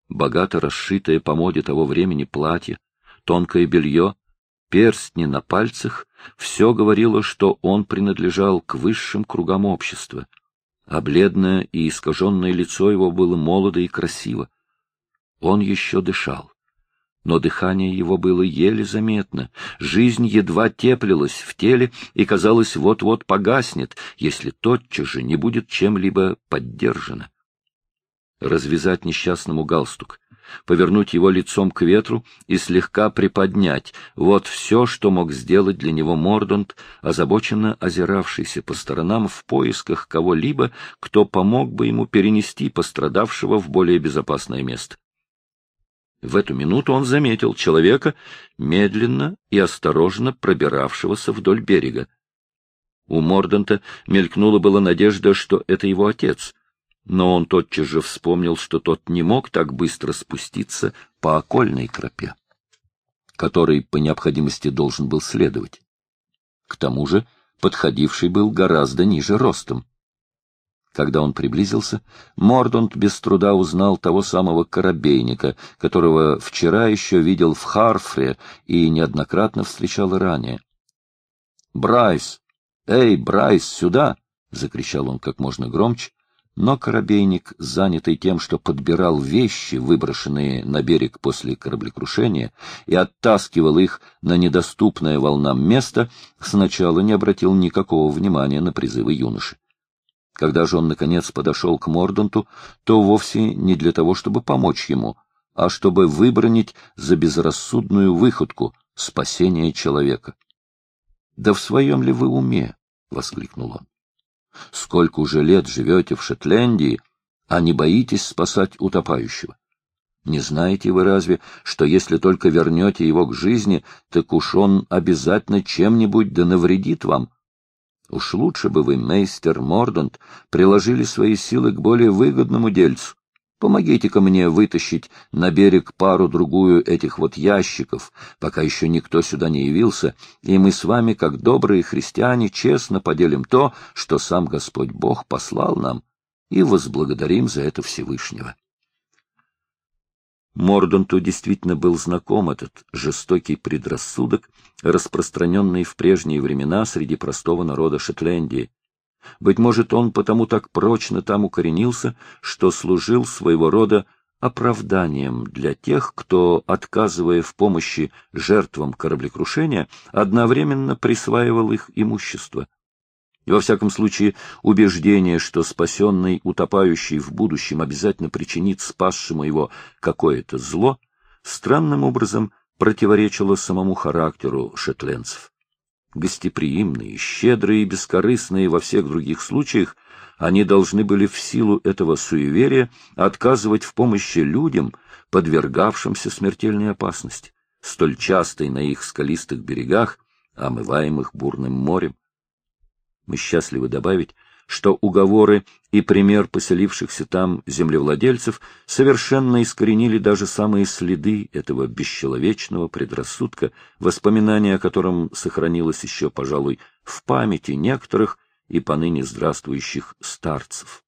S1: Богато расшитое по моде того времени платье, тонкое белье, перстни на пальцах — все говорило, что он принадлежал к высшим кругам общества, а бледное и искаженное лицо его было молодо и красиво. Он еще дышал, но дыхание его было еле заметно, жизнь едва теплилась в теле и, казалось, вот-вот погаснет, если тотчас же не будет чем-либо поддержано. Развязать несчастному галстук, повернуть его лицом к ветру и слегка приподнять — вот все, что мог сделать для него Мордонт, озабоченно озиравшийся по сторонам в поисках кого-либо, кто помог бы ему перенести пострадавшего в более безопасное место. В эту минуту он заметил человека, медленно и осторожно пробиравшегося вдоль берега. У Мордонта мелькнула была надежда, что это его отец, но он тотчас же вспомнил, что тот не мог так быстро спуститься по окольной тропе, которой по необходимости должен был следовать. К тому же подходивший был гораздо ниже ростом. Когда он приблизился, Мордонт без труда узнал того самого корабейника, которого вчера еще видел в Харфре и неоднократно встречал ранее. «Брайс! Эй, Брайс, сюда!» — закричал он как можно громче, но корабейник, занятый тем, что подбирал вещи, выброшенные на берег после кораблекрушения, и оттаскивал их на недоступное волнам место, сначала не обратил никакого внимания на призывы юноши. Когда же он, наконец, подошел к Мордонту, то вовсе не для того, чтобы помочь ему, а чтобы выбранить за безрассудную выходку спасение человека. — Да в своем ли вы уме? — воскликнул он. — Сколько уже лет живете в Шотландии, а не боитесь спасать утопающего? Не знаете вы разве, что если только вернете его к жизни, так уж он обязательно чем-нибудь да навредит вам? Уж лучше бы вы, мейстер Мордонт, приложили свои силы к более выгодному дельцу. Помогите-ка мне вытащить на берег пару-другую этих вот ящиков, пока еще никто сюда не явился, и мы с вами, как добрые христиане, честно поделим то, что сам Господь Бог послал нам, и возблагодарим за это Всевышнего. Мордонту действительно был знаком этот жестокий предрассудок, распространенный в прежние времена среди простого народа Шотландии. Быть может, он потому так прочно там укоренился, что служил своего рода оправданием для тех, кто, отказывая в помощи жертвам кораблекрушения, одновременно присваивал их имущество. Во всяком случае, убеждение, что спасенный утопающий в будущем обязательно причинит спасшему его какое-то зло, странным образом противоречило самому характеру шотландцев. Гостеприимные, щедрые и бескорыстные во всех других случаях, они должны были в силу этого суеверия отказывать в помощи людям, подвергавшимся смертельной опасности, столь частой на их скалистых берегах, омываемых бурным морем. Мы счастливы добавить, что уговоры и пример поселившихся там землевладельцев совершенно искоренили даже самые следы этого бесчеловечного предрассудка, воспоминание о котором сохранилось еще, пожалуй, в памяти некоторых и поныне здравствующих старцев.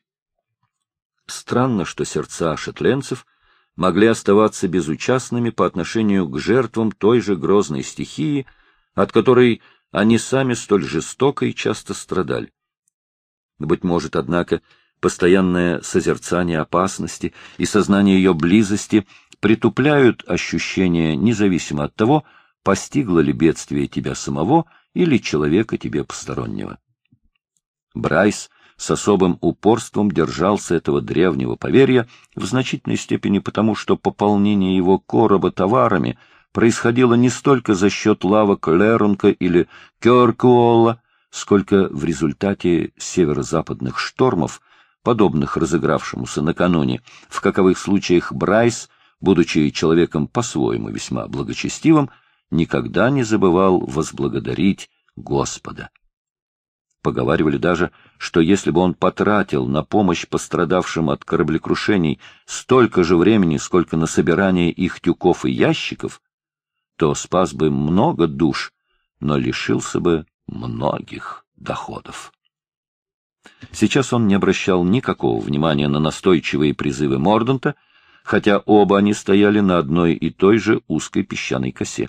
S1: Странно, что сердца шотландцев могли оставаться безучастными по отношению к жертвам той же грозной стихии, от которой они сами столь жестоко и часто страдали. Быть может, однако, постоянное созерцание опасности и сознание ее близости притупляют ощущение независимо от того, постигло ли бедствие тебя самого или человека тебе постороннего. Брайс с особым упорством держался этого древнего поверья, в значительной степени потому, что пополнение его короба товарами происходило не столько за счет лавок Лерунка или Кёркуолла, сколько в результате северо-западных штормов, подобных разыгравшемуся накануне, в каковых случаях Брайс, будучи человеком по-своему весьма благочестивым, никогда не забывал возблагодарить Господа. Поговаривали даже, что если бы он потратил на помощь пострадавшим от кораблекрушений столько же времени, сколько на собирание их тюков и ящиков, то спас бы много душ, но лишился бы многих доходов. Сейчас он не обращал никакого внимания на настойчивые призывы Мордонта, хотя оба они стояли на одной и той же узкой песчаной косе.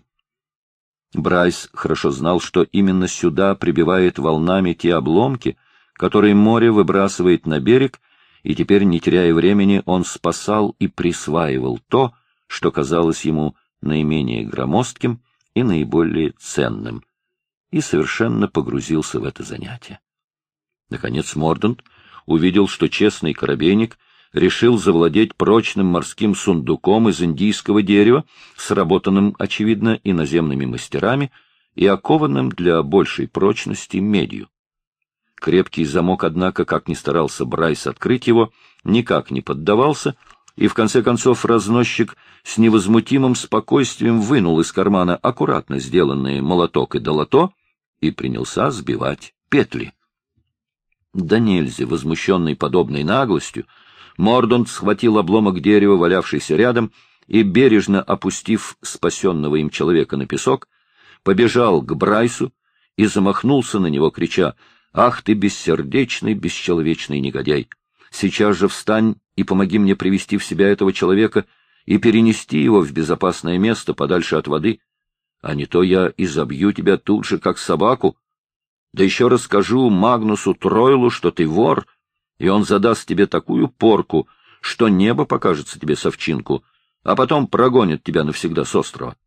S1: Брайс хорошо знал, что именно сюда прибивает волнами те обломки, которые море выбрасывает на берег, и теперь, не теряя времени, он спасал и присваивал то, что казалось ему наименее громоздким и наиболее ценным, и совершенно погрузился в это занятие. Наконец Мордант увидел, что честный корабейник решил завладеть прочным морским сундуком из индийского дерева, сработанным, очевидно, иноземными мастерами и окованным для большей прочности медью. Крепкий замок, однако, как ни старался Брайс открыть его, никак не поддавался, и в конце концов разносчик с невозмутимым спокойствием вынул из кармана аккуратно сделанные молоток и долото и принялся сбивать петли. Да нельзя возмущенный подобной наглостью, Мордант схватил обломок дерева, валявшийся рядом, и, бережно опустив спасенного им человека на песок, побежал к Брайсу и замахнулся на него, крича: «Ах ты, бессердечный, бесчеловечный негодяй! Сейчас же встань и помоги мне привести в себя этого человека и перенести его в безопасное место подальше от воды, а не то я изобью тебя тут же, как собаку. Да еще расскажу Магнусу Тройлу, что ты вор, и он задаст тебе такую порку, что небо покажется тебе совчинку, а потом прогонит тебя навсегда с острова».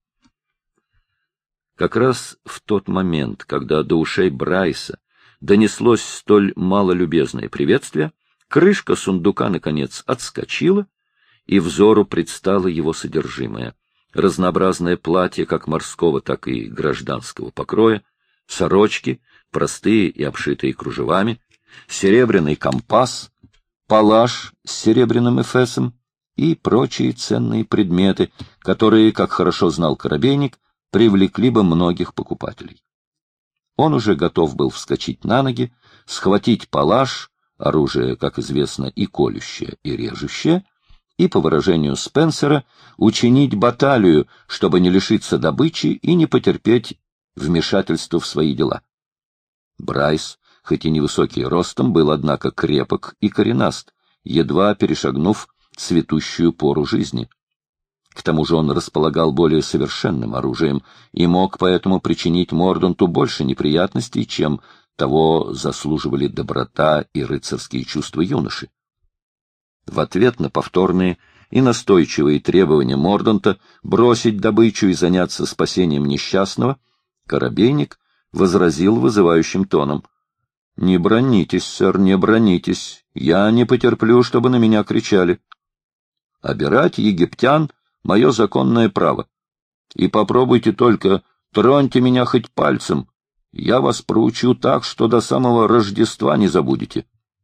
S1: Как раз в тот момент, когда до ушей Брайса донеслось столь малолюбезное приветствие, крышка сундука, наконец, отскочила, и взору предстало его содержимое. Разнообразное платье как морского, так и гражданского покроя, сорочки, простые и обшитые кружевами, серебряный компас, палаш с серебряным эфесом и прочие ценные предметы, которые, как хорошо знал корабейник, привлекли бы многих покупателей. Он уже готов был вскочить на ноги, схватить палаш, оружие, как известно, и колющее, и режущее, и, по выражению Спенсера, учинить баталию, чтобы не лишиться добычи и не потерпеть вмешательства в свои дела. Брайс, хоть и невысокий ростом, был, однако, крепок и коренаст, едва перешагнув цветущую пору жизни. К тому же он располагал более совершенным оружием и мог поэтому причинить Морданту больше неприятностей, чем того заслуживали доброта и рыцарские чувства юноши. В ответ на повторные и настойчивые требования Морданта бросить добычу и заняться спасением несчастного, корабейник возразил вызывающим тоном: «Не бранитесь, сэр, не бранитесь, я не потерплю, чтобы на меня кричали. Обирать египтян — мое законное право. И попробуйте только, троньте меня хоть пальцем, я вас проучу так, что до самого Рождества не забудете».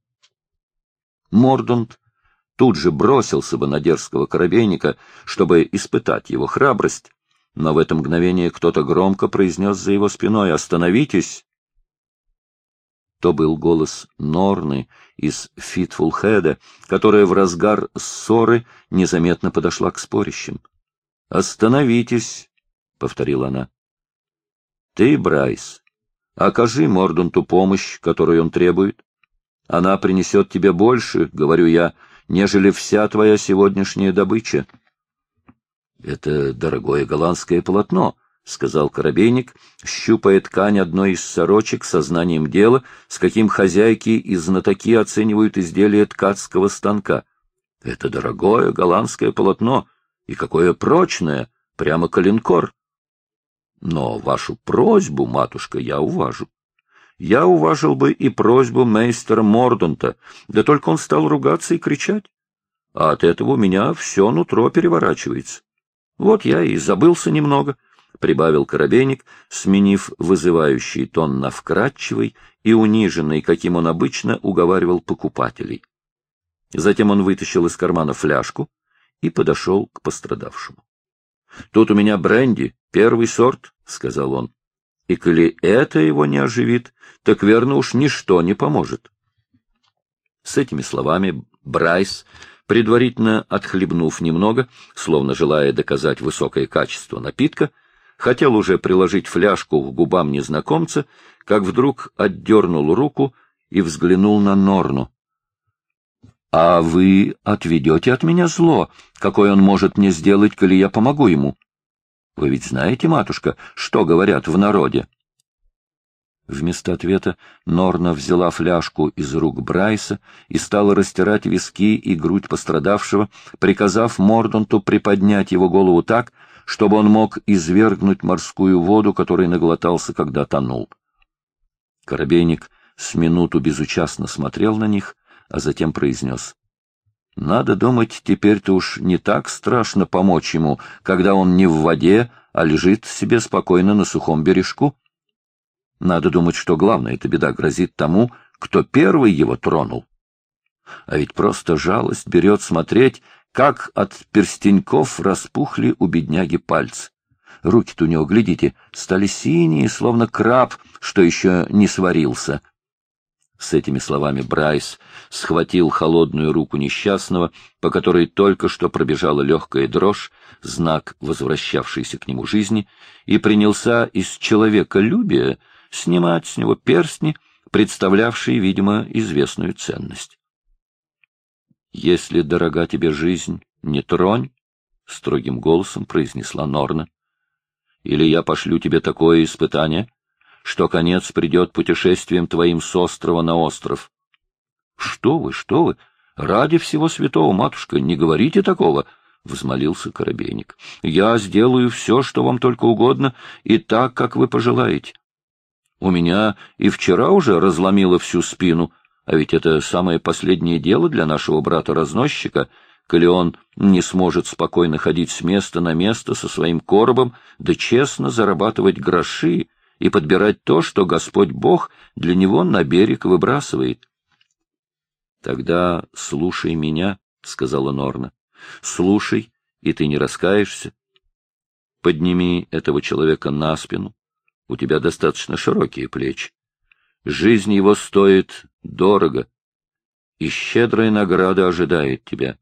S1: Мордант тут же бросился бы на дерзкого корабейника, чтобы испытать его храбрость, но в это мгновение кто-то громко произнес за его спиной: «Остановитесь!» То был голос Норны из Фитфулхеда, которая в разгар ссоры незаметно подошла к спорящим. «Остановитесь!» — повторила она. «Ты, Брайс, окажи Морданту помощь, которую он требует. Она принесет тебе больше, говорю я, нежели вся твоя сегодняшняя добыча». «Это дорогое голландское полотно», — сказал корабейник, щупая ткань одной из сорочек со знанием дела, с каким хозяйки и знатоки оценивают изделия ткацкого станка. «Это дорогое голландское полотно, и какое прочное, прямо коленкор. Но вашу просьбу, матушка, я уважу. Я уважил бы и просьбу мейстера Морданта, да только он стал ругаться и кричать. А от этого у меня все нутро переворачивается. Вот я и забылся немного», — прибавил корабейник, сменив вызывающий тон на вкрадчивый и униженный, каким он обычно уговаривал покупателей. Затем он вытащил из кармана фляжку и подошел к пострадавшему. «Тут у меня бренди, первый сорт», — сказал он. «И коли это его не оживит, так верно уж ничто не поможет». С этими словами Брайс, предварительно отхлебнув немного, словно желая доказать высокое качество напитка, хотел уже приложить фляжку к губам незнакомца, как вдруг отдернул руку и взглянул на Норну. А вы отведете от меня зло, какое он может мне сделать, коли я помогу ему? Вы ведь знаете, матушка, что говорят в народе? Вместо ответа Норна взяла фляжку из рук Брайса и стала растирать виски и грудь пострадавшего, приказав Морданту приподнять его голову так, чтобы он мог извергнуть морскую воду, которой наглотался, когда тонул. Коробейник с минуту безучастно смотрел на них, а затем произнес: — Надо думать, теперь-то уж не так страшно помочь ему, когда он не в воде, а лежит себе спокойно на сухом бережку. Надо думать, что главная эта беда грозит тому, кто первый его тронул. А ведь просто жалость берет смотреть, как от перстеньков распухли у бедняги пальцы. Руки-то у него, глядите, стали синие, словно краб, что еще не сварился. С этими словами Брайс схватил холодную руку несчастного, по которой только что пробежала легкая дрожь, знак возвращавшейся к нему жизни, и принялся из человеколюбия снимать с него перстни, представлявшие, видимо, известную ценность. — Если дорога тебе жизнь, не тронь, — строгим голосом произнесла Норна. — Или я пошлю тебе такое испытание, что конец придет путешествием твоим с острова на остров. — Что вы, что вы! Ради всего святого, матушка, не говорите такого! — взмолился Коробейник. — Я сделаю все, что вам только угодно, и так, как вы пожелаете. У меня и вчера уже разломило всю спину, а ведь это самое последнее дело для нашего брата-разносчика, коли он не сможет спокойно ходить с места на место со своим коробом, да честно зарабатывать гроши и подбирать то, что Господь Бог для него на берег выбрасывает. — Тогда слушай меня, — сказала Норна. — Слушай, и ты не раскаешься. Подними этого человека на спину. У тебя достаточно широкие плечи. Жизнь его стоит дорого, и щедрая награда ожидает тебя.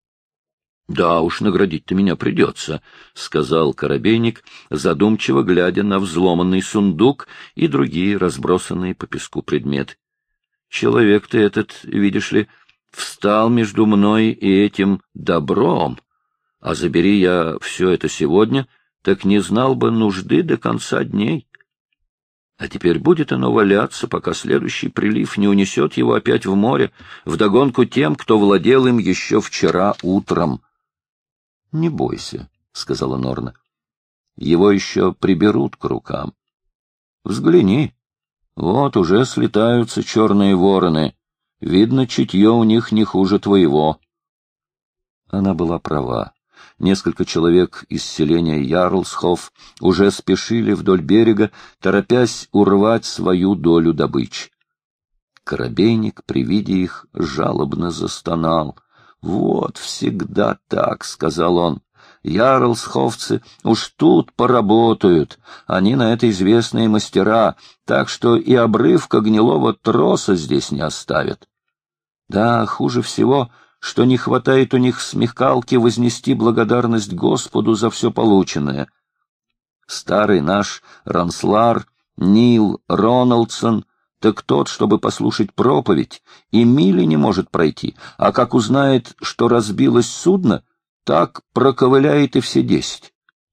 S1: — Да уж, наградить-то меня придется, — сказал Коробейник, задумчиво глядя на взломанный сундук и другие разбросанные по песку предметы. — Человек-то этот, видишь ли, встал между мной и этим добром, а забери я все это сегодня, так не знал бы нужды до конца дней. А теперь будет оно валяться, пока следующий прилив не унесет его опять в море, вдогонку тем, кто владел им еще вчера утром. — Не бойся, — сказала Норна. — Его еще приберут к рукам. Взгляни, вот уже слетаются черные вороны. Видно, чутье у них не хуже твоего. Она была права. Несколько человек из селения Ярлсхоф уже спешили вдоль берега, торопясь урвать свою долю добычи. Коробейник при виде их жалобно застонал. — Вот всегда так, — сказал он. — Ярлсхофцы уж тут поработают. Они на это известные мастера, так что и обрывка гнилого троса здесь не оставят. Да, хуже всего, что не хватает у них смекалки вознести благодарность Господу за все полученное. Старый наш Ранслар, Нил Роналдсон, так тот, чтобы послушать проповедь, и мили не может пройти, а как узнает, что разбилось судно, так проковыляет и все 10.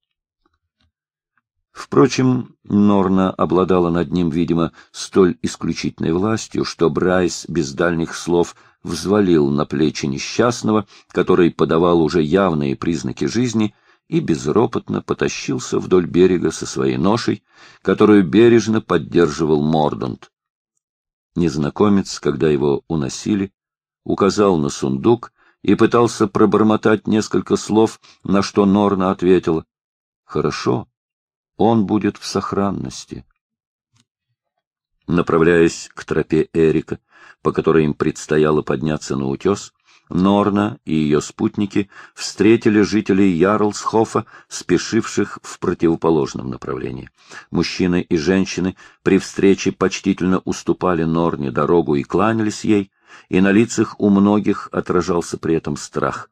S1: Впрочем, Норна обладала над ним, видимо, столь исключительной властью, что Брайс без дальних слов взвалил на плечи несчастного, который подавал уже явные признаки жизни, и безропотно потащился вдоль берега со своей ношей, которую бережно поддерживал Мордант. Незнакомец, когда его уносили, указал на сундук и пытался пробормотать несколько слов, на что Норна ответила: — Хорошо, он будет в сохранности. Направляясь к тропе Эрика, по которой им предстояло подняться на утес, Норна и ее спутники встретили жителей Ярлсхофа, спешивших в противоположном направлении. Мужчины и женщины при встрече почтительно уступали Норне дорогу и кланялись ей, и на лицах у многих отражался при этом страх.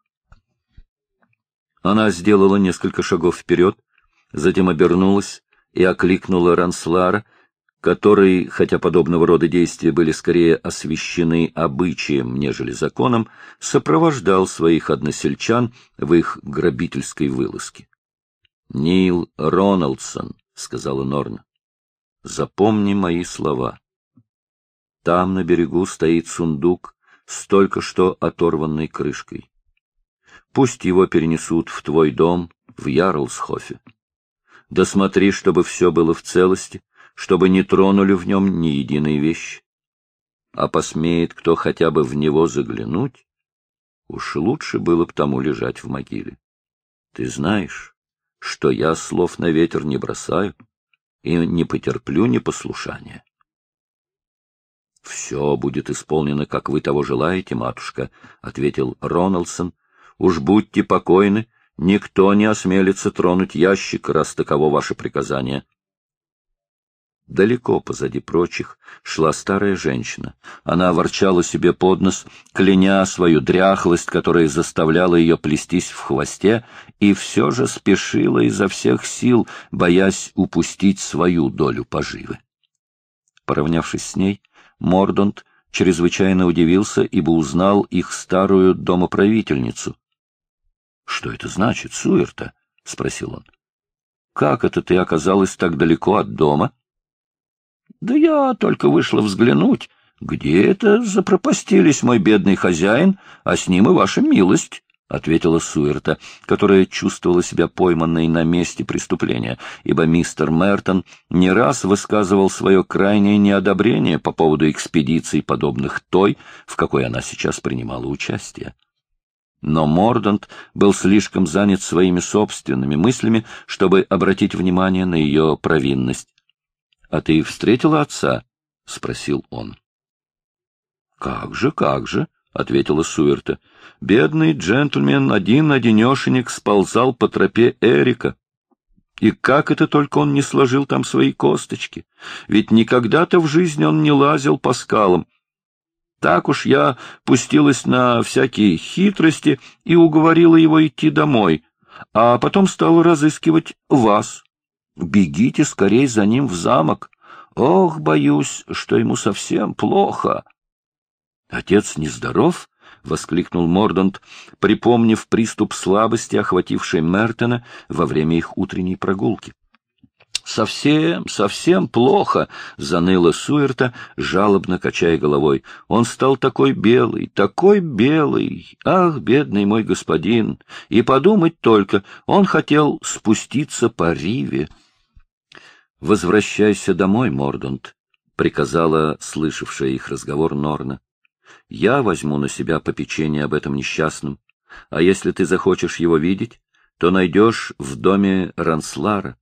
S1: Она сделала несколько шагов вперед, затем обернулась и окликнула Ранслара, который, хотя подобного рода действия были скорее освящены обычаем, нежели законом, сопровождал своих односельчан в их грабительской вылазке. — Нил Роналдсон, — сказала Норна, — запомни мои слова. Там на берегу стоит сундук с только что оторванной крышкой. Пусть его перенесут в твой дом в Ярлсхофе. Да смотри, чтобы все было в целости, чтобы не тронули в нем ни единой вещи. А посмеет кто хотя бы в него заглянуть, уж лучше было б тому лежать в могиле. Ты знаешь, что я слов на ветер не бросаю и не потерплю непослушания. — Все будет исполнено, как вы того желаете, матушка, — ответил Роналдсон. — Уж будьте покойны, никто не осмелится тронуть ящик, раз таково ваше приказание. Далеко позади прочих шла старая женщина. Она ворчала себе под нос, кляня свою дряхлость, которая заставляла ее плестись в хвосте, и все же спешила изо всех сил, боясь упустить свою долю поживы. Поравнявшись с ней, Мордонт чрезвычайно удивился, ибо узнал их старую домоправительницу. — Что это значит, Суэрта? — спросил он. — Как это ты оказалась так далеко от дома? — Да я только вышла взглянуть, где это запропастились мой бедный хозяин, а с ним и ваша милость, — ответила Суэрта, которая чувствовала себя пойманной на месте преступления, ибо мистер Мертон не раз высказывал свое крайнее неодобрение по поводу экспедиций, подобных той, в какой она сейчас принимала участие. Но Мордант был слишком занят своими собственными мыслями, чтобы обратить внимание на ее провинность. — А ты встретила отца? — спросил он. — Как же, — ответила Суэрта. — Бедный джентльмен один-одинешенек сползал по тропе Эрика. И как это только он не сложил там свои косточки? Ведь никогда-то в жизни он не лазил по скалам. Так уж я пустилась на всякие хитрости и уговорила его идти домой, а потом стала разыскивать вас. Бегите скорей за ним в замок. Ох, боюсь, что ему совсем плохо. — Отец нездоров? — воскликнул Мордант, припомнив приступ слабости, охвативший Мертона во время их утренней прогулки. — Совсем плохо, — заныла Суэрта, жалобно качая головой. — Он стал такой белый. Ах, бедный мой господин! И подумать только, он хотел спуститься по Риве. — Возвращайся домой, Мордант, — приказала слышавшая их разговор Норна. — Я возьму на себя попечение об этом несчастном, а если ты захочешь его видеть, то найдешь в доме Ранслара.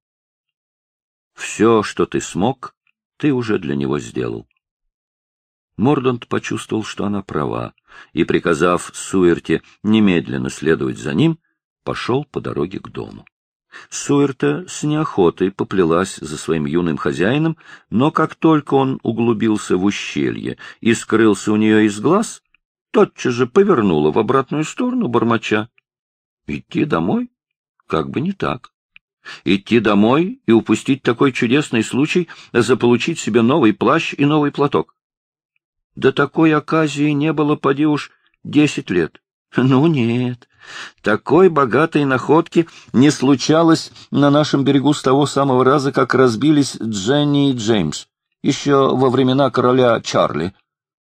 S1: Все, что ты смог, ты уже для него сделал. Мордант почувствовал, что она права, и, приказав Суэрте немедленно следовать за ним, пошел по дороге к дому. Суэрта с неохотой поплелась за своим юным хозяином, но как только он углубился в ущелье и скрылся у нее из глаз, тотчас же повернула в обратную сторону, бормоча. Идти домой? Как бы не так. Идти домой и упустить такой чудесный случай заполучить себе новый плащ и новый платок. Да такой оказии не было, поди уж, 10 лет. Ну нет, такой богатой находки не случалось на нашем берегу с того самого раза, как разбились Дженни и Джеймс, еще во времена короля Чарли.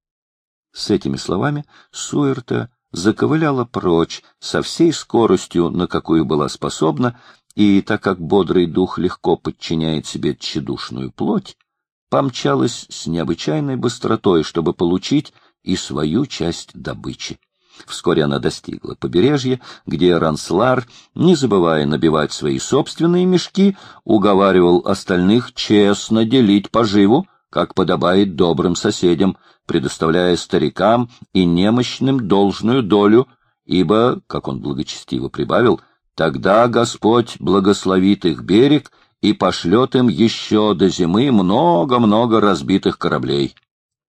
S1: С этими словами Суэрта заковыляла прочь со всей скоростью, на какую была способна, и, так как бодрый дух легко подчиняет себе тщедушную плоть, помчалась с необычайной быстротой, чтобы получить и свою часть добычи. Вскоре она достигла побережья, где Ранслар, не забывая набивать свои собственные мешки, уговаривал остальных честно делить поживу, как подобает добрым соседям, предоставляя старикам и немощным должную долю, ибо, как он благочестиво прибавил, тогда Господь благословит их берег и пошлет им еще до зимы много-много разбитых кораблей.